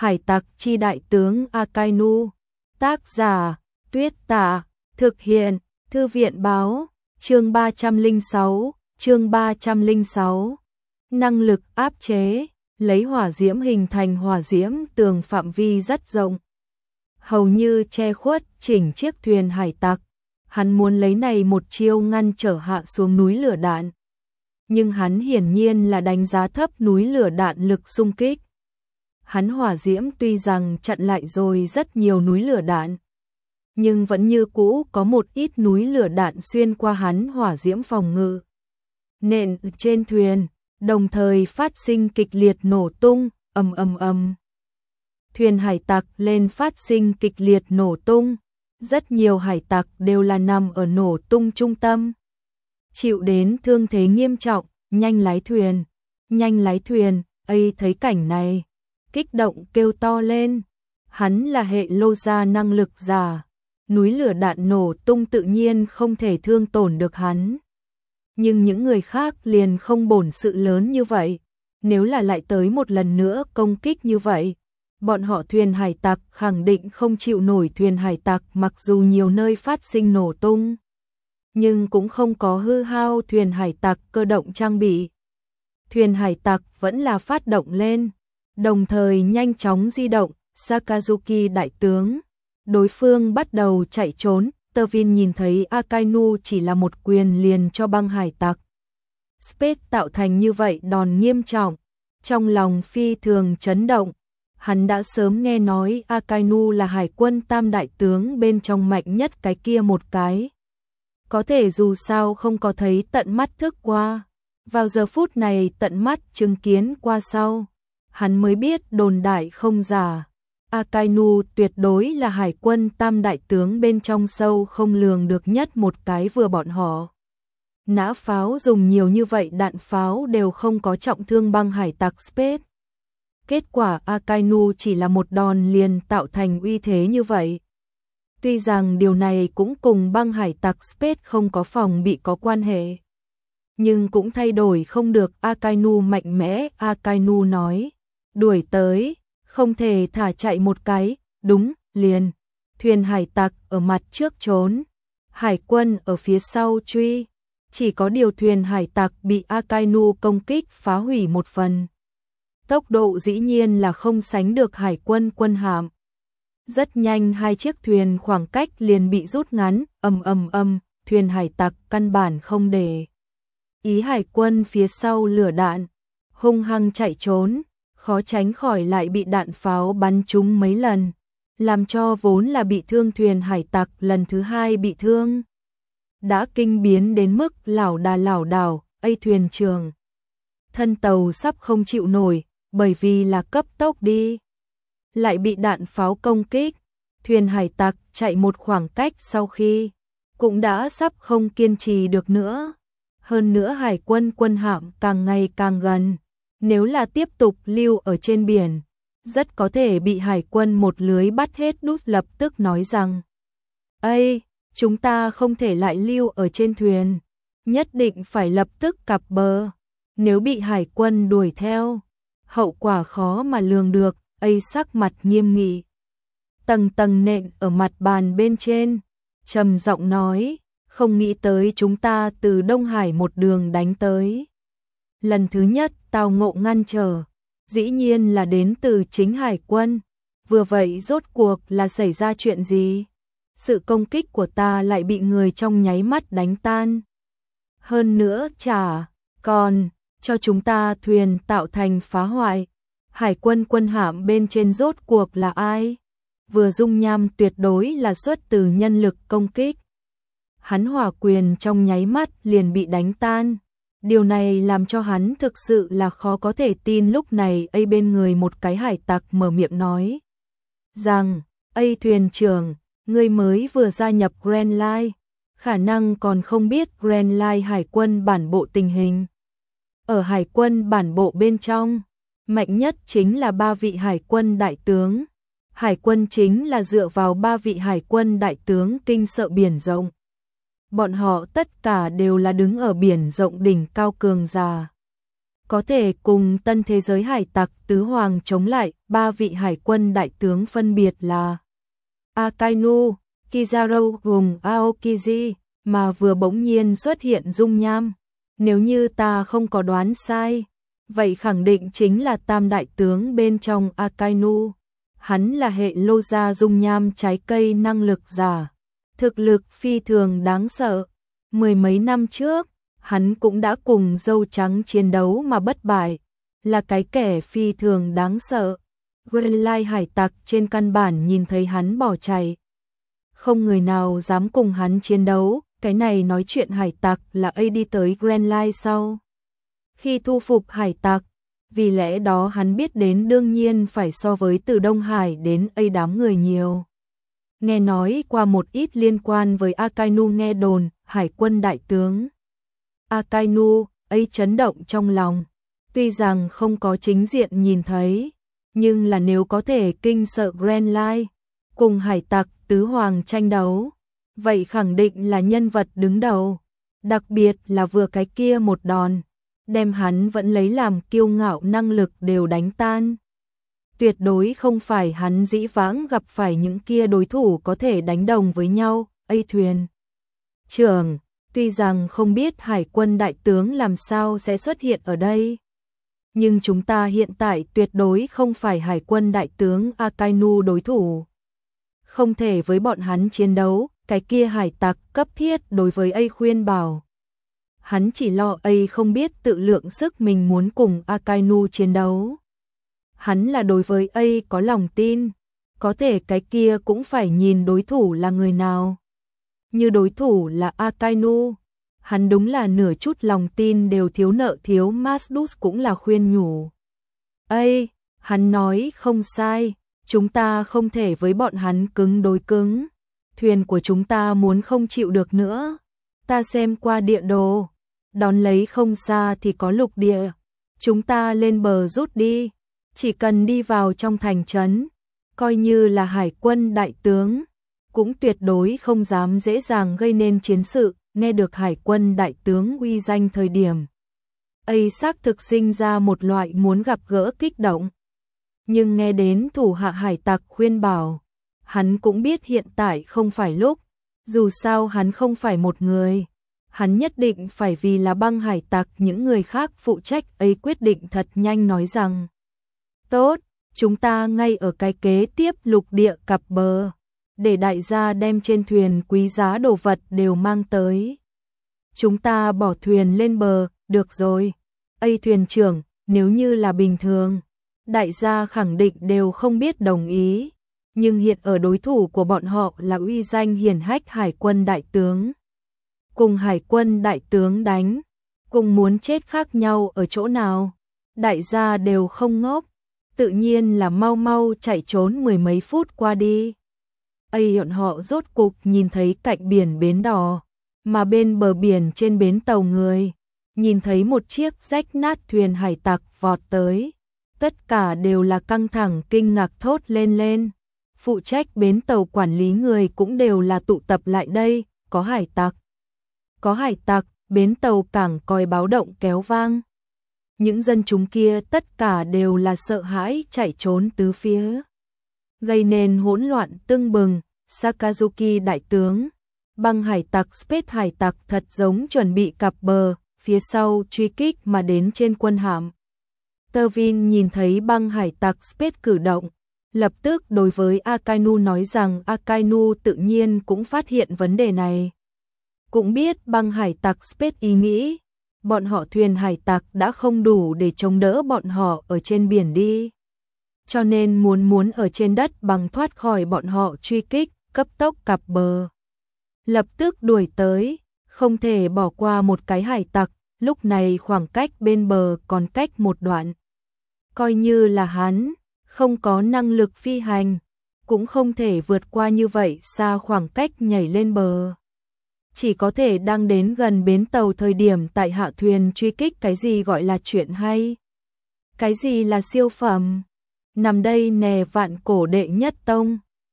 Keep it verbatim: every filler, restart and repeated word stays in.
Hải tặc chi đại tướng Akainu. Tác giả Tuyết Tạ. Thực hiện Thư viện báo. Chương ba trăm lẻ sáu. Chương ba trăm lẻ sáu. Năng lực áp chế. Lấy hỏa diễm hình thành hỏa diễm tường phạm vi rất rộng, hầu như che khuất chỉnh chiếc thuyền hải tặc. Hắn muốn lấy này một chiêu ngăn trở hạ xuống núi lửa đạn. Nhưng hắn hiển nhiên là đánh giá thấp núi lửa đạn lực xung kích. Hắn hỏa diễm tuy rằng chặn lại rồi rất nhiều núi lửa đạn, nhưng vẫn như cũ có một ít núi lửa đạn xuyên qua hắn hỏa diễm phòng ngự. Nện trên thuyền, đồng thời phát sinh kịch liệt nổ tung, ầm ầm ầm. Thuyền hải tặc lên phát sinh kịch liệt nổ tung, rất nhiều hải tặc đều là nằm ở nổ tung trung tâm, chịu đến thương thế nghiêm trọng. Nhanh lái thuyền, nhanh lái thuyền. Ấy thấy cảnh này, kích động kêu to lên. Hắn là hệ lô gia năng lực giả, núi lửa đạn nổ tung tự nhiên không thể thương tổn được hắn. Nhưng những người khác liền không bổn sự lớn như vậy. Nếu là lại tới một lần nữa công kích như vậy, bọn họ thuyền hải tặc khẳng định không chịu nổi. Thuyền hải tặc mặc dù nhiều nơi phát sinh nổ tung, nhưng cũng không có hư hao thuyền hải tặc cơ động trang bị. Thuyền hải tặc vẫn là phát động lên, đồng thời nhanh chóng di động. Sakazuki đại tướng, đối phương bắt đầu chạy trốn. Tơ Vin nhìn thấy Akainu chỉ là một quyền liền cho băng hải tặc Space tạo thành như vậy đòn nghiêm trọng, trong lòng phi thường chấn động. Hắn đã sớm nghe nói Akainu là hải quân tam đại tướng bên trong mạnh nhất cái kia một cái. Có thể dù sao không có thấy tận mắt thức qua, vào giờ phút này tận mắt chứng kiến qua sau, hắn mới biết đồn đại không giả. Akainu tuyệt đối là hải quân tam đại tướng bên trong sâu không lường được nhất một cái. Vừa bọn họ nã pháo dùng nhiều như vậy đạn pháo đều không có trọng thương băng hải tặc Space. Kết quả Akainu chỉ là một đòn liền tạo thành uy thế như vậy. Tuy rằng điều này cũng cùng băng hải tặc Space không có phòng bị có quan hệ, nhưng cũng thay đổi không được Akainu mạnh mẽ. Akainu nói, đuổi tới, không thể thả chạy một cái. Đúng, liền. Thuyền hải tặc ở mặt trước trốn, hải quân ở phía sau truy. Chỉ có điều thuyền hải tặc bị Akainu công kích phá hủy một phần. Tốc độ dĩ nhiên là không sánh được hải quân quân hạm. Rất nhanh hai chiếc thuyền khoảng cách liền bị rút ngắn. Ầm ầm ầm, thuyền hải tặc căn bản không để ý hải quân phía sau lửa đạn, hung hăng chạy trốn, khó tránh khỏi lại bị đạn pháo bắn trúng mấy lần, làm cho vốn là bị thương thuyền hải tặc lần thứ hai bị thương. Đã kinh biến đến mức lảo đà lảo đảo. Ây thuyền trưởng, thân tàu sắp không chịu nổi, bởi vì là cấp tốc đi, lại bị đạn pháo công kích. Thuyền hải tặc chạy một khoảng cách sau khi cũng đã sắp không kiên trì được nữa. Hơn nữa hải quân quân hạm càng ngày càng gần, nếu là tiếp tục lưu ở trên biển, rất có thể bị hải quân một lưới bắt hết. Đút lập tức nói rằng, ây, chúng ta không thể lại lưu ở trên thuyền, nhất định phải lập tức cập bờ. Nếu bị hải quân đuổi theo, hậu quả khó mà lường được. Ây sắc mặt nghiêm nghị, tầng tầng nện ở mặt bàn bên trên, trầm giọng nói, không nghĩ tới chúng ta từ Đông Hải một đường đánh tới. Lần thứ nhất tao ngộ ngăn trở, dĩ nhiên là đến từ chính hải quân. Vừa vậy rốt cuộc là xảy ra chuyện gì? Sự công kích của ta lại bị người trong nháy mắt đánh tan. Hơn nữa chả còn cho chúng ta thuyền tạo thành phá hoại. Hải quân quân hạm bên trên rốt cuộc là ai? Vừa dung nham tuyệt đối là xuất từ nhân lực công kích. Hắn hỏa quyền trong nháy mắt liền bị đánh tan. Điều này làm cho hắn thực sự là khó có thể tin. Lúc này ấy bên người một cái hải tặc mở miệng nói rằng, ây thuyền trưởng, ngươi mới vừa gia nhập Grand Line, khả năng còn không biết Grand Line hải quân bản bộ tình hình. Ở hải quân bản bộ bên trong, mạnh nhất chính là ba vị hải quân đại tướng. Hải quân chính là dựa vào ba vị hải quân đại tướng kinh sợ biển rộng. Bọn họ tất cả đều là đứng ở biển rộng đỉnh cao cường giả. có thể cùng tân thế giới hải tặc tứ hoàng chống lại. Ba vị hải quân đại tướng phân biệt là Akainu, Kizaru cùng Aokiji, mà vừa bỗng nhiên xuất hiện dung nham. Nếu như ta không có đoán sai, vậy khẳng định chính là tam đại tướng bên trong Akainu. Hắn là hệ lô gia dung nham trái cây năng lực giả, thực lực phi thường đáng sợ. Mười mấy năm trước, hắn cũng đã cùng dâu trắng chiến đấu mà bất bại, là cái kẻ phi thường đáng sợ. Grand Line hải tặc trên căn bản nhìn thấy hắn bỏ chạy, không người nào dám cùng hắn chiến đấu. Cái này nói chuyện hải tặc là A đi tới Grand Line sau khi thu phục hải tặc, vì lẽ đó hắn biết đến đương nhiên phải so với từ Đông Hải đến A đám người nhiều. Nghe nói qua một ít liên quan với Akainu, nghe đồn hải quân đại tướng Akainu, A chấn động trong lòng. Tuy rằng không có chính diện nhìn thấy, nhưng là nếu có thể kinh sợ Grand Line cùng hải tặc tứ hoàng tranh đấu, vậy khẳng định là nhân vật đứng đầu. Đặc biệt là vừa cái kia một đòn, đem hắn vẫn lấy làm kiêu ngạo năng lực đều đánh tan. Tuyệt đối không phải hắn dĩ vãng gặp phải những kia đối thủ có thể đánh đồng với nhau. A thuyền trưởng, tuy rằng không biết hải quân đại tướng làm sao sẽ xuất hiện ở đây, nhưng chúng ta hiện tại tuyệt đối không phải hải quân đại tướng Akainu đối thủ. Không thể với bọn hắn chiến đấu. Cái kia hải tặc cấp thiết đối với A khuyên bảo. Hắn chỉ lo A không biết tự lượng sức mình muốn cùng Akainu chiến đấu. Hắn là đối với A có lòng tin, có thể cái kia cũng phải nhìn đối thủ là người nào. Như đối thủ là Akainu, hắn đúng là nửa chút lòng tin đều thiếu. Nợ thiếu Masdus cũng là khuyên nhủ A, hắn nói không sai, chúng ta không thể với bọn hắn cứng đối cứng. Thuyền của chúng ta muốn không chịu được nữa. Ta xem qua địa đồ, đón lấy không xa thì có lục địa. Chúng ta lên bờ rút đi, chỉ cần đi vào trong thành trấn, coi như là hải quân đại tướng, cũng tuyệt đối không dám dễ dàng gây nên chiến sự. Nghe được hải quân đại tướng uy danh thời điểm, A xác thực sinh ra một loại muốn gặp gỡ kích động. Nhưng nghe đến thủ hạ hải tặc khuyên bảo, hắn cũng biết hiện tại không phải lúc. Dù sao hắn không phải một người, hắn nhất định phải vì là băng hải tặc những người khác phụ trách. A quyết định thật nhanh nói rằng, tốt, chúng ta ngay ở cái kế tiếp lục địa cặp bờ, để đại gia đem trên thuyền quý giá đồ vật đều mang tới. Chúng ta bỏ thuyền lên bờ, được rồi. A thuyền trưởng, nếu như là bình thường, đại gia khẳng định đều không biết đồng ý. Nhưng hiện ở đối thủ của bọn họ là uy danh hiển hách hải quân đại tướng. Cùng hải quân đại tướng đánh, cùng muốn chết khác nhau ở chỗ nào? Đại gia đều không ngốc, tự nhiên là mau mau chạy trốn. Mười mấy phút qua đi, A bọn họ rốt cục nhìn thấy cạnh biển bến đò, mà bên bờ biển trên bến tàu người, nhìn thấy một chiếc rách nát thuyền hải tặc vọt tới. Tất cả đều là căng thẳng kinh ngạc thốt lên lên. Phụ trách bến tàu quản lý người cũng đều là tụ tập lại đây. Có hải tặc, có hải tặc, bến tàu cảng còi báo động kéo vang. Những dân chúng kia tất cả đều là sợ hãi chạy trốn tứ phía, gây nên hỗn loạn tưng bừng. Sakazuki đại tướng, băng hải tặc Space hải tặc thật giống chuẩn bị cặp bờ, phía sau truy kích mà đến trên quân hạm. Tơ Vin nhìn thấy băng hải tặc Space cử động, lập tức đối với Akainu nói rằng Akainu tự nhiên cũng phát hiện vấn đề này. Cũng biết băng hải tặc Space ý nghĩ, bọn họ thuyền hải tặc đã không đủ để chống đỡ bọn họ ở trên biển đi. Cho nên muốn muốn ở trên đất bằng thoát khỏi bọn họ truy kích, cấp tốc cặp bờ. Lập tức đuổi tới, không thể bỏ qua một cái hải tặc, lúc này khoảng cách bên bờ còn cách một đoạn. Coi như là hắn, không có năng lực phi hành, cũng không thể vượt qua như vậy xa khoảng cách nhảy lên bờ. Chỉ có thể đang đến gần bến tàu thời điểm tại hạ thuyền truy kích. Cái gì gọi là chuyện hay? Cái gì là siêu phẩm? Nằm đây nè vạn cổ đệ nhất tông.